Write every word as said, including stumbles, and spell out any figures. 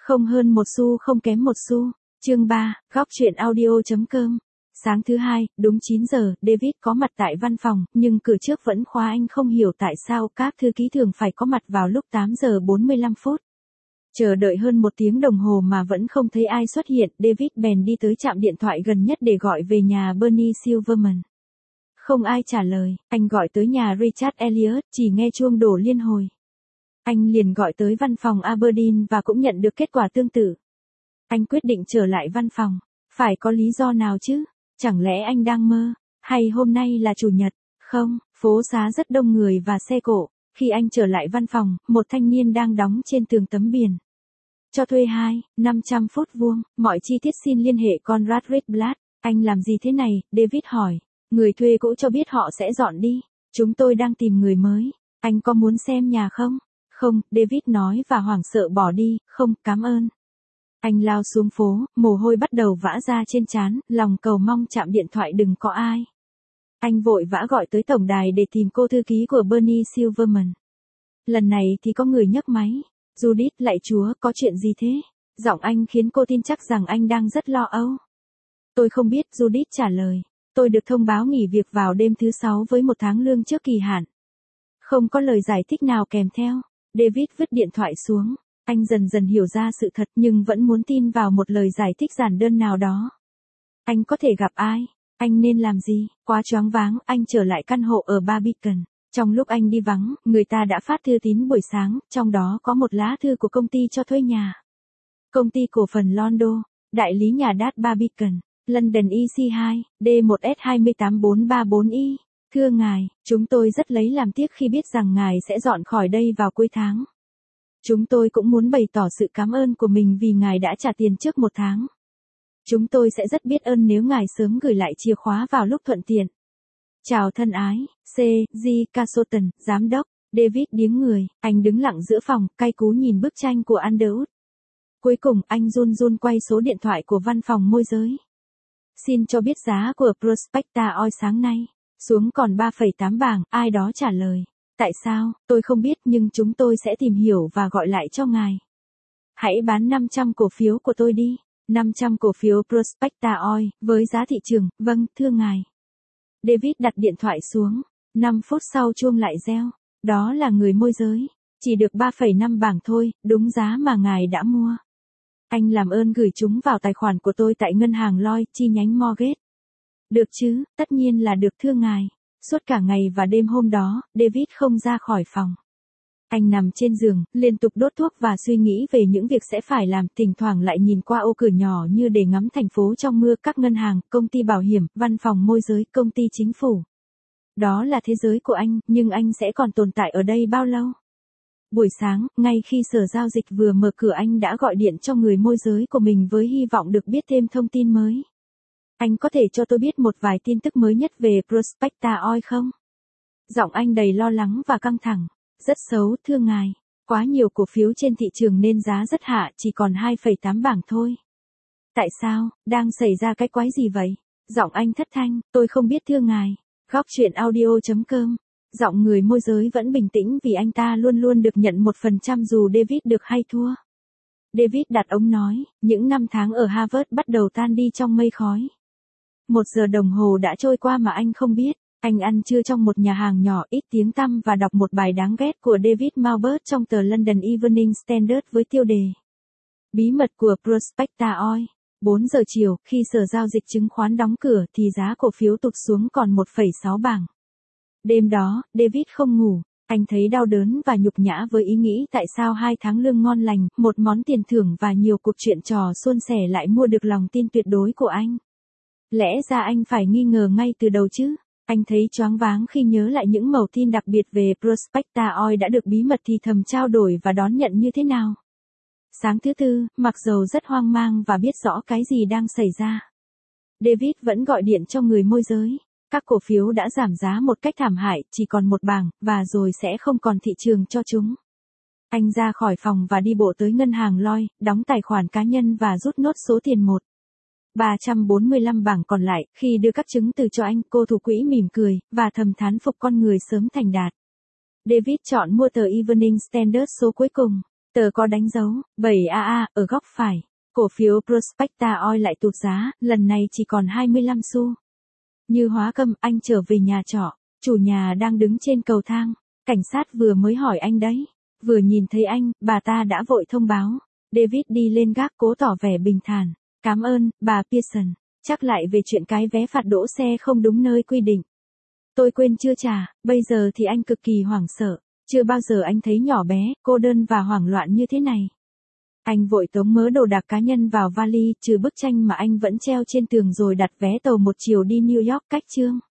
Không hơn một xu không kém một xu. Chương ba, góc chuyện audio.com. Sáng thứ hai, đúng chín giờ, David có mặt tại văn phòng, nhưng cửa trước vẫn khóa. Anh không hiểu tại sao các thư ký thường phải có mặt vào lúc tám giờ bốn mươi lăm phút. Chờ đợi hơn một tiếng đồng hồ mà vẫn không thấy ai xuất hiện, David bèn đi tới trạm điện thoại gần nhất để gọi về nhà Bernie Silverman. Không ai trả lời, anh gọi tới nhà Richard Elliot, chỉ nghe chuông đổ liên hồi. Anh liền gọi tới văn phòng Aberdeen và cũng nhận được kết quả tương tự. Anh quyết định trở lại văn phòng. Phải có lý do nào chứ? Chẳng lẽ anh đang mơ? Hay hôm nay là chủ nhật? Không, phố xá rất đông người và xe cộ. Khi anh trở lại văn phòng, một thanh niên đang đóng trên tường tấm biển. Cho thuê hai, năm trăm phút vuông, mọi chi tiết xin liên hệ Conrad Riceblatt. Anh làm gì thế này? David hỏi. Người thuê cũ cho biết họ sẽ dọn đi. Chúng tôi đang tìm người mới. Anh có muốn xem nhà không? Không, David nói và hoảng sợ bỏ đi. Không, cảm ơn. Anh lao xuống phố, mồ hôi bắt đầu vã ra trên trán, lòng cầu mong chạm điện thoại đừng có ai. Anh vội vã gọi tới tổng đài để tìm cô thư ký của Bernie Silverman. Lần này thì có người nhấc máy. Judith, lạy Chúa, có chuyện gì thế? Giọng anh khiến cô tin chắc rằng anh đang rất lo âu. Tôi không biết, Judith trả lời. Tôi được thông báo nghỉ việc vào đêm thứ sáu với một tháng lương trước kỳ hạn. Không có lời giải thích nào kèm theo. David vứt điện thoại xuống. Anh dần dần hiểu ra sự thật nhưng vẫn muốn tin vào một lời giải thích giản đơn nào đó. Anh có thể gặp ai? Anh nên làm gì? Quá choáng váng, anh trở lại căn hộ ở Barbican. Trong lúc anh đi vắng, người ta đã phát thư tín buổi sáng, trong đó có một lá thư của công ty cho thuê nhà. Công ty cổ phần Londo, đại lý nhà đát Barbican, London E C hai, D một S hai tám bốn ba bốn I. Thưa ngài, chúng tôi rất lấy làm tiếc khi biết rằng ngài sẽ dọn khỏi đây vào cuối tháng. Chúng tôi cũng muốn bày tỏ sự cảm ơn của mình vì ngài đã trả tiền trước một tháng. Chúng tôi sẽ rất biết ơn nếu ngài sớm gửi lại chìa khóa vào lúc thuận tiện. Chào thân ái, C. G. Casoton, giám đốc. David điếng người, anh đứng lặng giữa phòng, cay cú nhìn bức tranh của Underwood. Cuối cùng, anh run run quay số điện thoại của văn phòng môi giới. Xin cho biết giá của Prospecta Oil sáng nay. Xuống còn ba phẩy tám bảng, ai đó trả lời. Tại sao, tôi không biết nhưng chúng tôi sẽ tìm hiểu và gọi lại cho ngài. Hãy bán năm trăm cổ phiếu của tôi đi. năm trăm cổ phiếu Prospecta Oil, với giá thị trường, vâng, thưa ngài. David đặt điện thoại xuống. năm phút sau chuông lại reo. Đó là người môi giới. Chỉ được ba phẩy năm bảng thôi, đúng giá mà ngài đã mua. Anh làm ơn gửi chúng vào tài khoản của tôi tại ngân hàng Lloyd chi nhánh Mortgage. Được chứ, tất nhiên là được thưa ngài. Suốt cả ngày và đêm hôm đó, David không ra khỏi phòng. Anh nằm trên giường, liên tục đốt thuốc và suy nghĩ về những việc sẽ phải làm, thỉnh thoảng lại nhìn qua ô cửa nhỏ như để ngắm thành phố trong mưa, các ngân hàng, công ty bảo hiểm, văn phòng môi giới, công ty chính phủ. Đó là thế giới của anh, nhưng anh sẽ còn tồn tại ở đây bao lâu? Buổi sáng, ngay khi sở giao dịch vừa mở cửa, anh đã gọi điện cho người môi giới của mình với hy vọng được biết thêm thông tin mới. Anh có thể cho tôi biết một vài tin tức mới nhất về Prospecta Oil không? Giọng anh đầy lo lắng và căng thẳng. Rất xấu, thưa ngài. Quá nhiều cổ phiếu trên thị trường nên giá rất hạ, chỉ còn hai phẩy tám bảng thôi. Tại sao, đang xảy ra cái quái gì vậy? Giọng anh thất thanh, tôi không biết thưa ngài. Góc chuyện audio.com. Giọng người môi giới vẫn bình tĩnh vì anh ta luôn luôn được nhận một phần trăm dù David được hay thua. David đặt ống nói, những năm tháng ở Harvard bắt đầu tan đi trong mây khói. Một giờ đồng hồ đã trôi qua mà anh không biết. Anh ăn trưa trong một nhà hàng nhỏ ít tiếng tăm và đọc một bài đáng ghét của David Malbert trong tờ London Evening Standard với tiêu đề Bí mật của Prospecta Oil. bốn giờ chiều, khi sở giao dịch chứng khoán đóng cửa thì giá cổ phiếu tụt xuống còn một phẩy sáu bảng. Đêm đó, David không ngủ. Anh thấy đau đớn và nhục nhã với ý nghĩ tại sao hai tháng lương ngon lành, một món tiền thưởng và nhiều cuộc chuyện trò suôn sẻ lại mua được lòng tin tuyệt đối của anh. Lẽ ra anh phải nghi ngờ ngay từ đầu chứ. Anh thấy choáng váng khi nhớ lại những mẩu tin đặc biệt về Prospecta Oil đã được bí mật thì thầm trao đổi và đón nhận như thế nào. Sáng thứ tư, mặc dầu rất hoang mang và biết rõ cái gì đang xảy ra, David vẫn gọi điện cho người môi giới. Các cổ phiếu đã giảm giá một cách thảm hại, chỉ còn một bảng, và rồi sẽ không còn thị trường cho chúng. Anh ra khỏi phòng và đi bộ tới ngân hàng Lloyd, đóng tài khoản cá nhân và rút nốt số tiền một phẩy ba trăm bốn mươi lăm bảng còn lại. Khi đưa các chứng từ cho anh, cô thủ quỹ mỉm cười, và thầm thán phục con người sớm thành đạt. David chọn mua tờ Evening Standard số cuối cùng. Tờ Tờ có đánh dấu, bảy a a, ở góc phải. Cổ phiếu Prospecta Oil lại tụt giá, lần này chỉ còn hai mươi lăm xu. Như hóa câm, anh trở về nhà trọ. Chủ nhà đang đứng trên cầu thang. Cảnh sát vừa mới hỏi anh đấy. Vừa nhìn thấy anh, bà ta đã vội thông báo. David đi lên gác cố tỏ vẻ bình thản. Cảm ơn, bà Pearson. Chắc lại về chuyện cái vé phạt đỗ xe không đúng nơi quy định. Tôi quên chưa trả, bây giờ thì anh cực kỳ hoảng sợ. Chưa bao giờ anh thấy nhỏ bé, cô đơn và hoảng loạn như thế này. Anh vội tống mớ đồ đạc cá nhân vào vali, trừ bức tranh mà anh vẫn treo trên tường rồi đặt vé tàu một chiều đi New York cách chương.